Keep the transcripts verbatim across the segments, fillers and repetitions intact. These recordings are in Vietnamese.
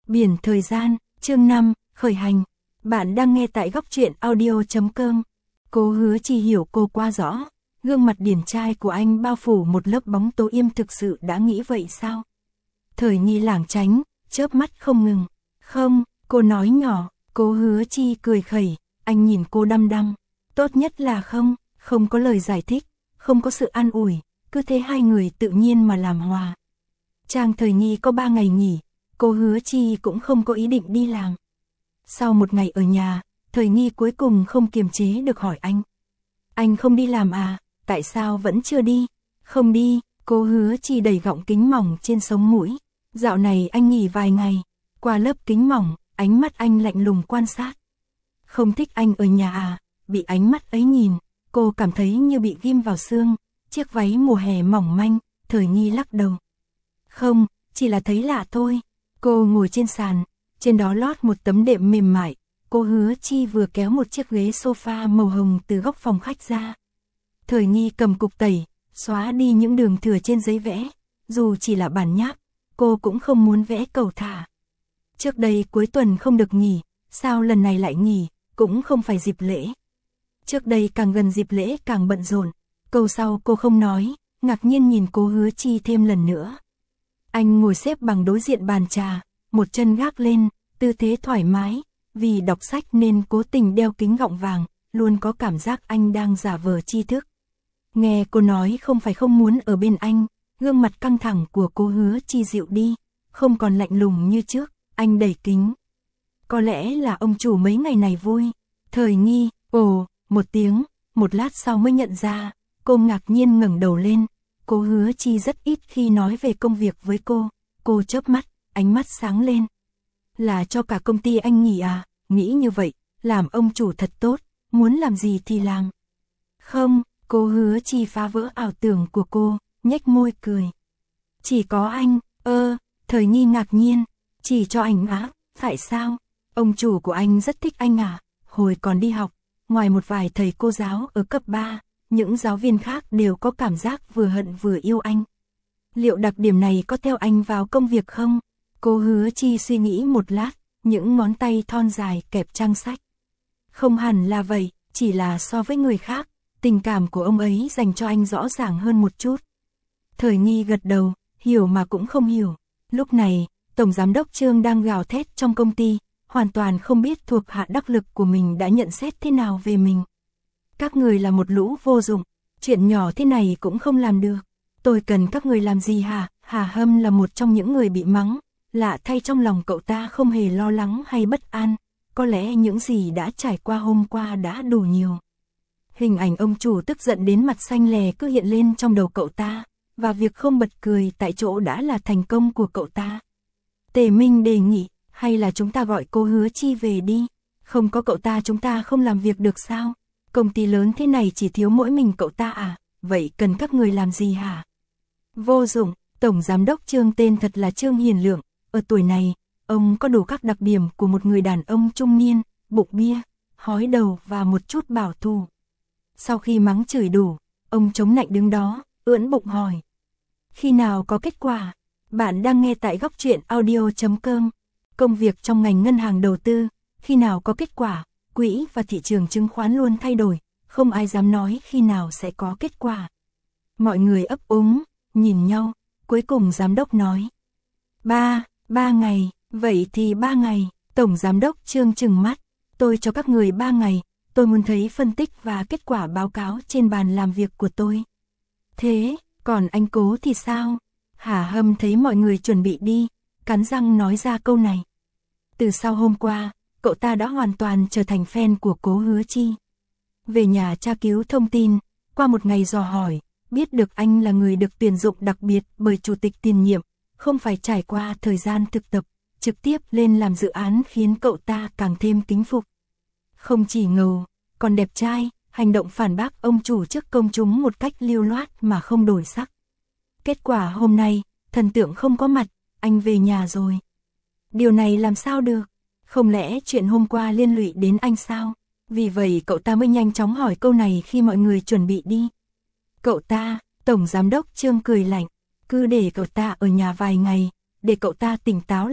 Biển thời gian, chương năm, khởi hành. Bạn đang nghe tại góc truyện audio chấm com. Cô Hứa Chi hiểu cô quá rõ. Gương mặt điển trai của anh bao phủ một lớp bóng tối im, thực sự đã nghĩ vậy sao? Thời Nhi lảng tránh, chớp mắt không ngừng. Không, cô nói nhỏ. Cô Hứa Chi cười khẩy, anh nhìn cô đăm đăm. Tốt nhất là không, không có lời giải thích, không có sự an ủi, cứ thế hai người tự nhiên mà làm hòa. Trang Thời Nhi có ba ngày nghỉ, cô Hứa Chi cũng không có ý định đi làm. Sau một ngày ở nhà, Thời Nhi cuối cùng không kiềm chế được hỏi anh. Anh không đi làm à, tại sao vẫn chưa đi? Không đi, cô Hứa Chi đẩy gọng kính mỏng trên sống mũi. Dạo này anh nghỉ vài ngày, qua lớp kính mỏng, ánh mắt anh lạnh lùng quan sát. Không thích anh ở nhà à? Bị ánh mắt ấy nhìn, cô cảm thấy như bị ghim vào xương. Chiếc váy mùa hè mỏng manh, Thời Nhi lắc đầu. Không, chỉ là thấy lạ thôi. Cô ngồi trên sàn, trên đó lót một tấm đệm mềm mại. Cô Hứa Chi vừa kéo một chiếc ghế sofa màu hồng từ góc phòng khách ra. Thời Nhi cầm cục tẩy, xóa đi những đường thừa trên giấy vẽ. Dù chỉ là bản nháp, cô cũng không muốn vẽ cầu thả. Trước đây cuối tuần không được nghỉ, sao lần này lại nghỉ, cũng không phải dịp lễ. Trước đây càng gần dịp lễ càng bận rộn. Câu sau cô không nói, ngạc nhiên nhìn cô Hứa Chi thêm lần nữa. Anh ngồi xếp bằng đối diện bàn trà, một chân gác lên, tư thế thoải mái. Vì đọc sách nên cố tình đeo kính gọng vàng, luôn có cảm giác anh đang giả vờ tri thức. Nghe cô nói không phải không muốn ở bên anh, gương mặt căng thẳng của cô Hứa Chi dịu đi, không còn lạnh lùng như trước. Anh đẩy kính. Có lẽ là ông chủ mấy ngày này vui. Thời Nhi, ồ, một tiếng, một lát sau mới nhận ra. Cô ngạc nhiên ngẩng đầu lên. Cô Hứa Chi rất ít khi nói về công việc với cô. Cô chớp mắt, ánh mắt sáng lên. Là cho cả công ty anh nghỉ à? Nghĩ như vậy, làm ông chủ thật tốt, muốn làm gì thì làm. Không, cô Hứa Chi phá vỡ ảo tưởng của cô, nhếch môi cười. Chỉ có anh, ơ, Thời Nhi ngạc nhiên. Chỉ cho anh á, tại sao? Ông chủ của anh rất thích anh à? Hồi còn đi học, ngoài một vài thầy cô giáo ở cấp ba, những giáo viên khác đều có cảm giác vừa hận vừa yêu anh. Liệu đặc điểm này có theo anh vào công việc không? Cô Hứa Chi suy nghĩ một lát, những ngón tay thon dài kẹp trang sách. Không hẳn là vậy, chỉ là so với người khác, tình cảm của ông ấy dành cho anh rõ ràng hơn một chút. Thời Nhi gật đầu, hiểu mà cũng không hiểu. Lúc này, Tổng Giám đốc Trương đang gào thét trong công ty, hoàn toàn không biết thuộc hạ đắc lực của mình đã nhận xét thế nào về mình. Các người là một lũ vô dụng, chuyện nhỏ thế này cũng không làm được. Tôi cần các người làm gì hả? Hà Hâm là một trong những người bị mắng. Lạ thay trong lòng cậu ta không hề lo lắng hay bất an. Có lẽ những gì đã trải qua hôm qua đã đủ nhiều. Hình ảnh ông chủ tức giận đến mặt xanh lè cứ hiện lên trong đầu cậu ta. Và việc không bật cười tại chỗ đã là thành công của cậu ta. Tề Minh đề nghị, hay là chúng ta gọi cô Hứa Chi về đi. Không có cậu ta chúng ta không làm việc được sao? Công ty lớn thế này chỉ thiếu mỗi mình cậu ta à? Vậy cần các người làm gì hả? Vô dụng. Tổng Giám đốc Trương tên thật là Trương Hiền Lượng. Ở tuổi này, ông có đủ các đặc điểm của một người đàn ông trung niên, bụng bia, hói đầu và một chút bảo thủ. Sau khi mắng chửi đủ, ông chống nạnh đứng đó, ưỡn bụng hỏi. Khi nào có kết quả? Bạn đang nghe tại góc truyện audio chấm com. Công việc trong ngành ngân hàng đầu tư, khi nào có kết quả? Quỹ và thị trường chứng khoán luôn thay đổi, không ai dám nói khi nào sẽ có kết quả. Mọi người ấp úng, nhìn nhau, cuối cùng giám đốc nói. Ba, ba ngày, vậy thì ba ngày. Tổng Giám đốc Trương trừng mắt. Tôi cho các người ba ngày, tôi muốn thấy phân tích và kết quả báo cáo trên bàn làm việc của tôi. Thế, còn anh Cố thì sao? Hà Hâm thấy mọi người chuẩn bị đi, cắn răng nói ra câu này. Từ sau hôm qua, cậu ta đã hoàn toàn trở thành fan của Cố Hứa Chi. Về nhà tra cứu thông tin, qua một ngày dò hỏi, biết được anh là người được tuyển dụng đặc biệt bởi chủ tịch tiền nhiệm, không phải trải qua thời gian thực tập, trực tiếp lên làm dự án khiến cậu ta càng thêm kính phục. Không chỉ ngầu, còn đẹp trai, hành động phản bác ông chủ trước công chúng một cách lưu loát mà không đổi sắc. Kết quả hôm nay, thần tượng không có mặt, anh về nhà rồi. Điều này làm sao được? Không lẽ chuyện hôm qua liên lụy đến anh sao? Vì vậy cậu ta mới nhanh chóng hỏi câu này khi mọi người chuẩn bị đi. Cậu ta, Tổng Giám đốc Trương cười lạnh, cứ để cậu ta ở nhà vài ngày, để cậu ta tỉnh táo lại,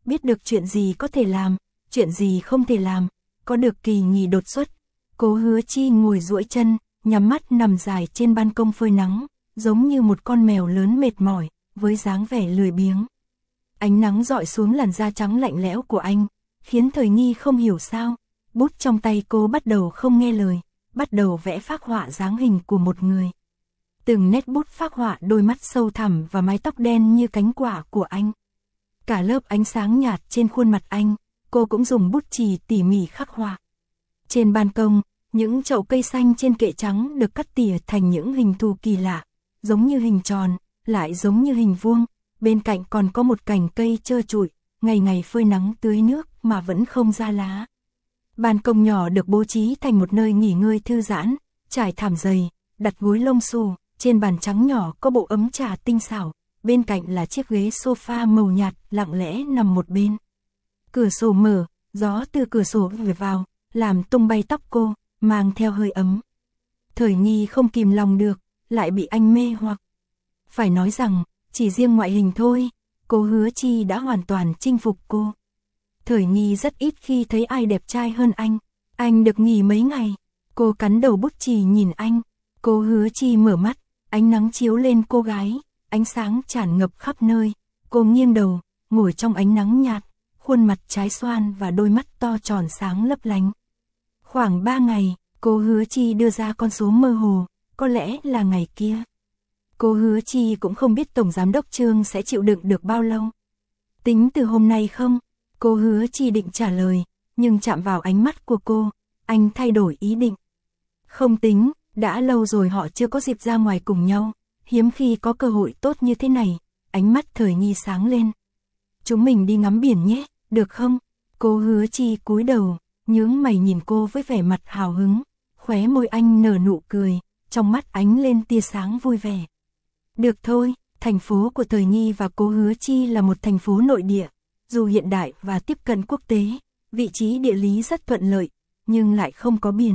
biết được chuyện gì có thể làm, chuyện gì không thể làm, có được kỳ nghỉ đột xuất. Cố Hứa Chi ngồi duỗi chân, nhắm mắt nằm dài trên ban công phơi nắng, giống như một con mèo lớn mệt mỏi, với dáng vẻ lười biếng. Ánh nắng rọi xuống làn da trắng lạnh lẽo của anh, khiến Thời Nghi không hiểu sao, bút trong tay cô bắt đầu không nghe lời, bắt đầu vẽ phác họa dáng hình của một người. Từng nét bút phác họa đôi mắt sâu thẳm và mái tóc đen như cánh quả của anh. Cả lớp ánh sáng nhạt trên khuôn mặt anh, cô cũng dùng bút chì tỉ mỉ khắc họa. Trên ban công, những chậu cây xanh trên kệ trắng được cắt tỉa thành những hình thù kỳ lạ, giống như hình tròn, lại giống như hình vuông, bên cạnh còn có một cành cây trơ trụi, ngày ngày phơi nắng tưới nước mà vẫn không ra lá. Ban công nhỏ được bố trí thành một nơi nghỉ ngơi thư giãn, trải thảm dày, đặt gối lông xù, trên bàn trắng nhỏ có bộ ấm trà tinh xảo, bên cạnh là chiếc ghế sofa màu nhạt lặng lẽ nằm một bên. Cửa sổ mở, gió từ cửa sổ về vào, làm tung bay tóc cô, mang theo hơi ấm. Thời Nghi không kìm lòng được, lại bị anh mê hoặc. Phải nói rằng, chỉ riêng ngoại hình thôi, Cố Hứa Chi đã hoàn toàn chinh phục cô. Thời Nghi rất ít khi thấy ai đẹp trai hơn anh. Anh được nghỉ mấy ngày. Cô cắn đầu bút chì nhìn anh. Cố Hứa Chi mở mắt, ánh nắng chiếu lên cô gái, ánh sáng tràn ngập khắp nơi. Cô nghiêng đầu, ngồi trong ánh nắng nhạt, khuôn mặt trái xoan và đôi mắt to tròn sáng lấp lánh. Khoảng ba ngày, Cố Hứa Chi đưa ra con số mơ hồ, có lẽ là ngày kia. Cố Hứa Chi cũng không biết Tổng Giám đốc Trương sẽ chịu đựng được bao lâu. Tính từ hôm nay không? Cố Hứa Chi định trả lời, nhưng chạm vào ánh mắt của cô, anh thay đổi ý định. Không tính, đã lâu rồi họ chưa có dịp ra ngoài cùng nhau, hiếm khi có cơ hội tốt như thế này, ánh mắt Thời Nghi sáng lên. Chúng mình đi ngắm biển nhé, được không? Cố Hứa Chi cúi đầu, nhướng mày nhìn cô với vẻ mặt hào hứng, khóe môi anh nở nụ cười, trong mắt ánh lên tia sáng vui vẻ. Được thôi, thành phố của Thời Nghi và Cố Hứa Chi là một thành phố nội địa, dù hiện đại và tiếp cận quốc tế, vị trí địa lý rất thuận lợi, nhưng lại không có biển.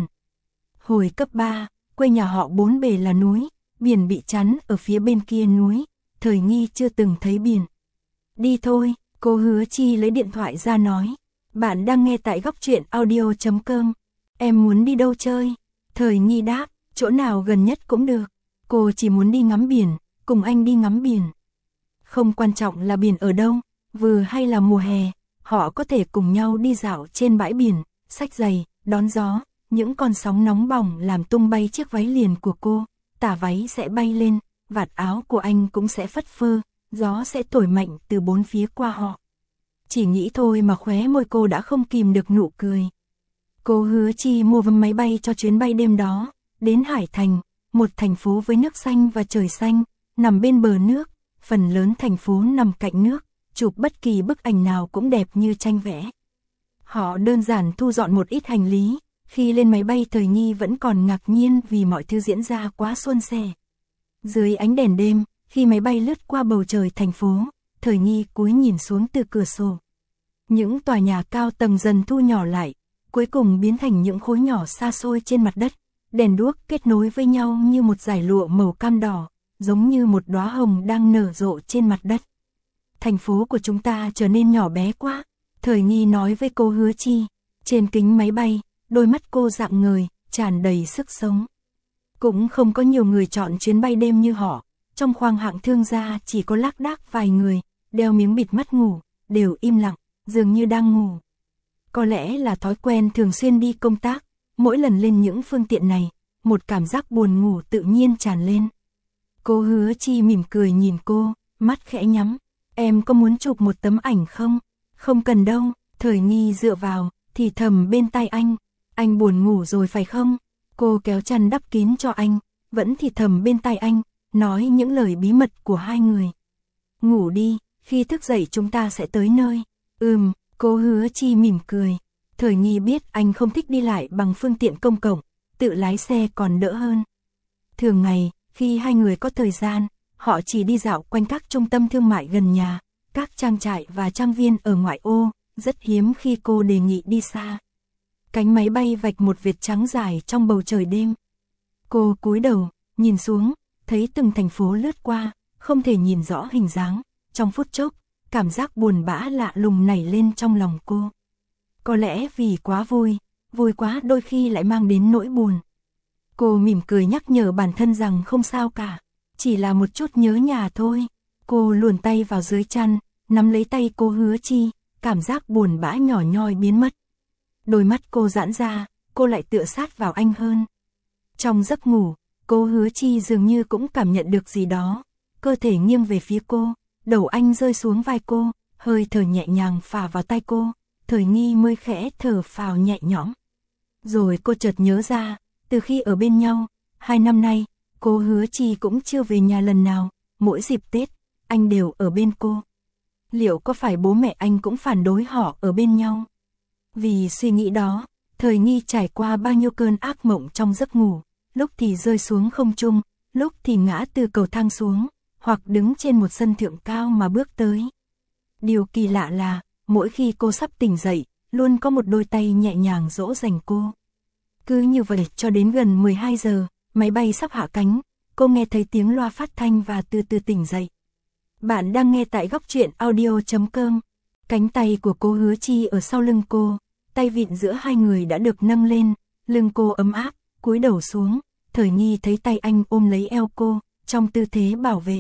Hồi cấp ba, quê nhà họ bốn bề là núi, biển bị chắn ở phía bên kia núi, Thời Nghi chưa từng thấy biển. Đi thôi, Cố Hứa Chi lấy điện thoại ra nói. Bạn đang nghe tại góc truyện audio chấm com. Em muốn đi đâu chơi? Thời Nghi đáp, chỗ nào gần nhất cũng được. Cô chỉ muốn đi ngắm biển, cùng anh đi ngắm biển. Không quan trọng là biển ở đâu, vừa hay là mùa hè, họ có thể cùng nhau đi dạo trên bãi biển, xách giày, đón gió, những con sóng nóng bỏng làm tung bay chiếc váy liền của cô, tà váy sẽ bay lên, vạt áo của anh cũng sẽ phất phơ, gió sẽ thổi mạnh từ bốn phía qua họ. Chỉ nghĩ thôi mà khóe môi cô đã không kìm được nụ cười. Cố Hứa Chi mua vé máy bay cho chuyến bay đêm đó, đến Hải Thành, một thành phố với nước xanh và trời xanh, nằm bên bờ nước, phần lớn thành phố nằm cạnh nước, chụp bất kỳ bức ảnh nào cũng đẹp như tranh vẽ. Họ đơn giản thu dọn một ít hành lý, khi lên máy bay Thời Nghi vẫn còn ngạc nhiên vì mọi thứ diễn ra quá suôn sẻ. Dưới ánh đèn đêm, khi máy bay lướt qua bầu trời thành phố, Thời Nghi cúi nhìn xuống từ cửa sổ. Những tòa nhà cao tầng dần thu nhỏ lại, cuối cùng biến thành những khối nhỏ xa xôi trên mặt đất, đèn đuốc kết nối với nhau như một dải lụa màu cam đỏ, giống như một đóa hồng đang nở rộ trên mặt đất. Thành phố của chúng ta trở nên nhỏ bé quá, Thời Nghi nói với Cố Hứa Chi. Trên kính máy bay, đôi mắt cô rạng ngời, tràn đầy sức sống. Cũng không có nhiều người chọn chuyến bay đêm như họ, trong khoang hạng thương gia chỉ có lác đác vài người, đeo miếng bịt mắt ngủ, đều im lặng, dường như đang ngủ. Có lẽ là thói quen thường xuyên đi công tác, mỗi lần lên những phương tiện này, một cảm giác buồn ngủ tự nhiên tràn lên. Cố Hứa Chi mỉm cười nhìn cô, mắt khẽ nhắm. Em có muốn chụp một tấm ảnh không? Không cần đâu, Thời Nghi dựa vào, thì thầm bên tai anh. Anh buồn ngủ rồi phải không? Cô kéo chăn đắp kín cho anh, vẫn thì thầm bên tai anh, nói những lời bí mật của hai người. Ngủ đi, khi thức dậy chúng ta sẽ tới nơi. Ừm, Cố Hứa Chi mỉm cười. Thời Nghi biết anh không thích đi lại bằng phương tiện công cộng, tự lái xe còn đỡ hơn. Thường ngày, khi hai người có thời gian, họ chỉ đi dạo quanh các trung tâm thương mại gần nhà, các trang trại và trang viên ở ngoại ô, rất hiếm khi cô đề nghị đi xa. Cánh máy bay vạch một vệt trắng dài trong bầu trời đêm. Cô cúi đầu, nhìn xuống, thấy từng thành phố lướt qua, không thể nhìn rõ hình dáng. Trong phút chốc, cảm giác buồn bã lạ lùng nảy lên trong lòng cô. Có lẽ vì quá vui, vui quá đôi khi lại mang đến nỗi buồn. Cô mỉm cười nhắc nhở bản thân rằng không sao cả, chỉ là một chút nhớ nhà thôi. Cô luồn tay vào dưới chăn, nắm lấy tay cô Hứa Chi, cảm giác buồn bã nhỏ nhoi biến mất. Đôi mắt cô giãn ra, cô lại tựa sát vào anh hơn. Trong giấc ngủ, cô Hứa Chi dường như cũng cảm nhận được gì đó, cơ thể nghiêng về phía cô, đầu anh rơi xuống vai cô, hơi thở nhẹ nhàng phả vào tai cô, Thời Nghi mới khẽ thở phào nhẹ nhõm. Rồi cô chợt nhớ ra, từ khi ở bên nhau, hai năm nay, cô Hứa Chi cũng chưa về nhà lần nào, mỗi dịp Tết, anh đều ở bên cô. Liệu có phải bố mẹ anh cũng phản đối họ ở bên nhau? Vì suy nghĩ đó, Thời Nghi trải qua bao nhiêu cơn ác mộng trong giấc ngủ, lúc thì rơi xuống không trung, lúc thì ngã từ cầu thang xuống, hoặc đứng trên một sân thượng cao mà bước tới. Điều kỳ lạ là, mỗi khi cô sắp tỉnh dậy, luôn có một đôi tay nhẹ nhàng dỗ dành cô. Cứ như vậy cho đến gần mười hai giờ, máy bay sắp hạ cánh, cô nghe thấy tiếng loa phát thanh và từ từ tỉnh dậy. Bạn đang nghe tại góc truyện audio chấm com. Cánh tay của cô Hứa Chi ở sau lưng cô, tay vịn giữa hai người đã được nâng lên, lưng cô ấm áp, cúi đầu xuống, Thời Nghi thấy tay anh ôm lấy eo cô, trong tư thế bảo vệ.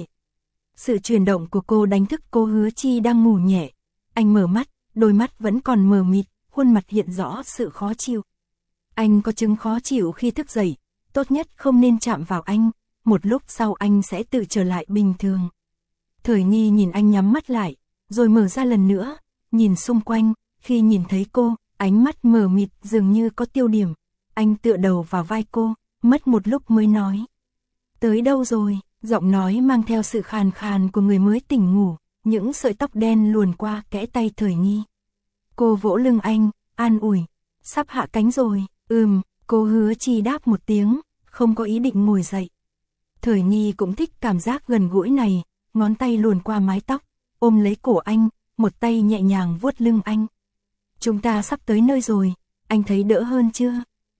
Sự chuyển động của cô đánh thức cô Hứa Chi đang ngủ nhẹ. Anh mở mắt, đôi mắt vẫn còn mờ mịt, khuôn mặt hiện rõ sự khó chịu. Anh có chứng khó chịu khi thức dậy, tốt nhất không nên chạm vào anh, một lúc sau anh sẽ tự trở lại bình thường. Thời Nghi nhìn anh nhắm mắt lại, rồi mở ra lần nữa, nhìn xung quanh, khi nhìn thấy cô, ánh mắt mờ mịt dường như có tiêu điểm. Anh tựa đầu vào vai cô, mất một lúc mới nói. Tới đâu rồi? Giọng nói mang theo sự khàn khàn của người mới tỉnh ngủ, những sợi tóc đen luồn qua kẽ tay Thời Nghi. Cô vỗ lưng anh, an ủi, sắp hạ cánh rồi. Ừm, cô Hứa Chi đáp một tiếng, không có ý định ngồi dậy. Thời Nghi cũng thích cảm giác gần gũi này, ngón tay luồn qua mái tóc, ôm lấy cổ anh, một tay nhẹ nhàng vuốt lưng anh. Chúng ta sắp tới nơi rồi, anh thấy đỡ hơn chưa?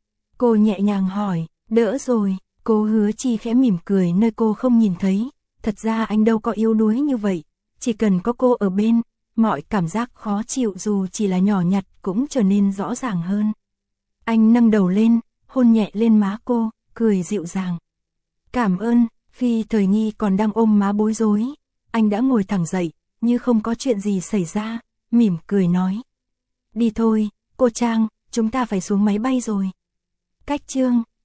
Cô nhẹ nhàng hỏi, đỡ rồi. Cô Hứa Chi khẽ mỉm cười nơi cô không nhìn thấy, thật ra anh đâu có yếu đuối như vậy, chỉ cần có cô ở bên, mọi cảm giác khó chịu dù chỉ là nhỏ nhặt cũng trở nên rõ ràng hơn. Anh nâng đầu lên, hôn nhẹ lên má cô, cười dịu dàng. Cảm ơn. Khi Thời Nghi còn đang ôm má bối rối, anh đã ngồi thẳng dậy, như không có chuyện gì xảy ra, mỉm cười nói. Đi thôi, cô Trang, chúng ta phải xuống máy bay rồi. Cách chương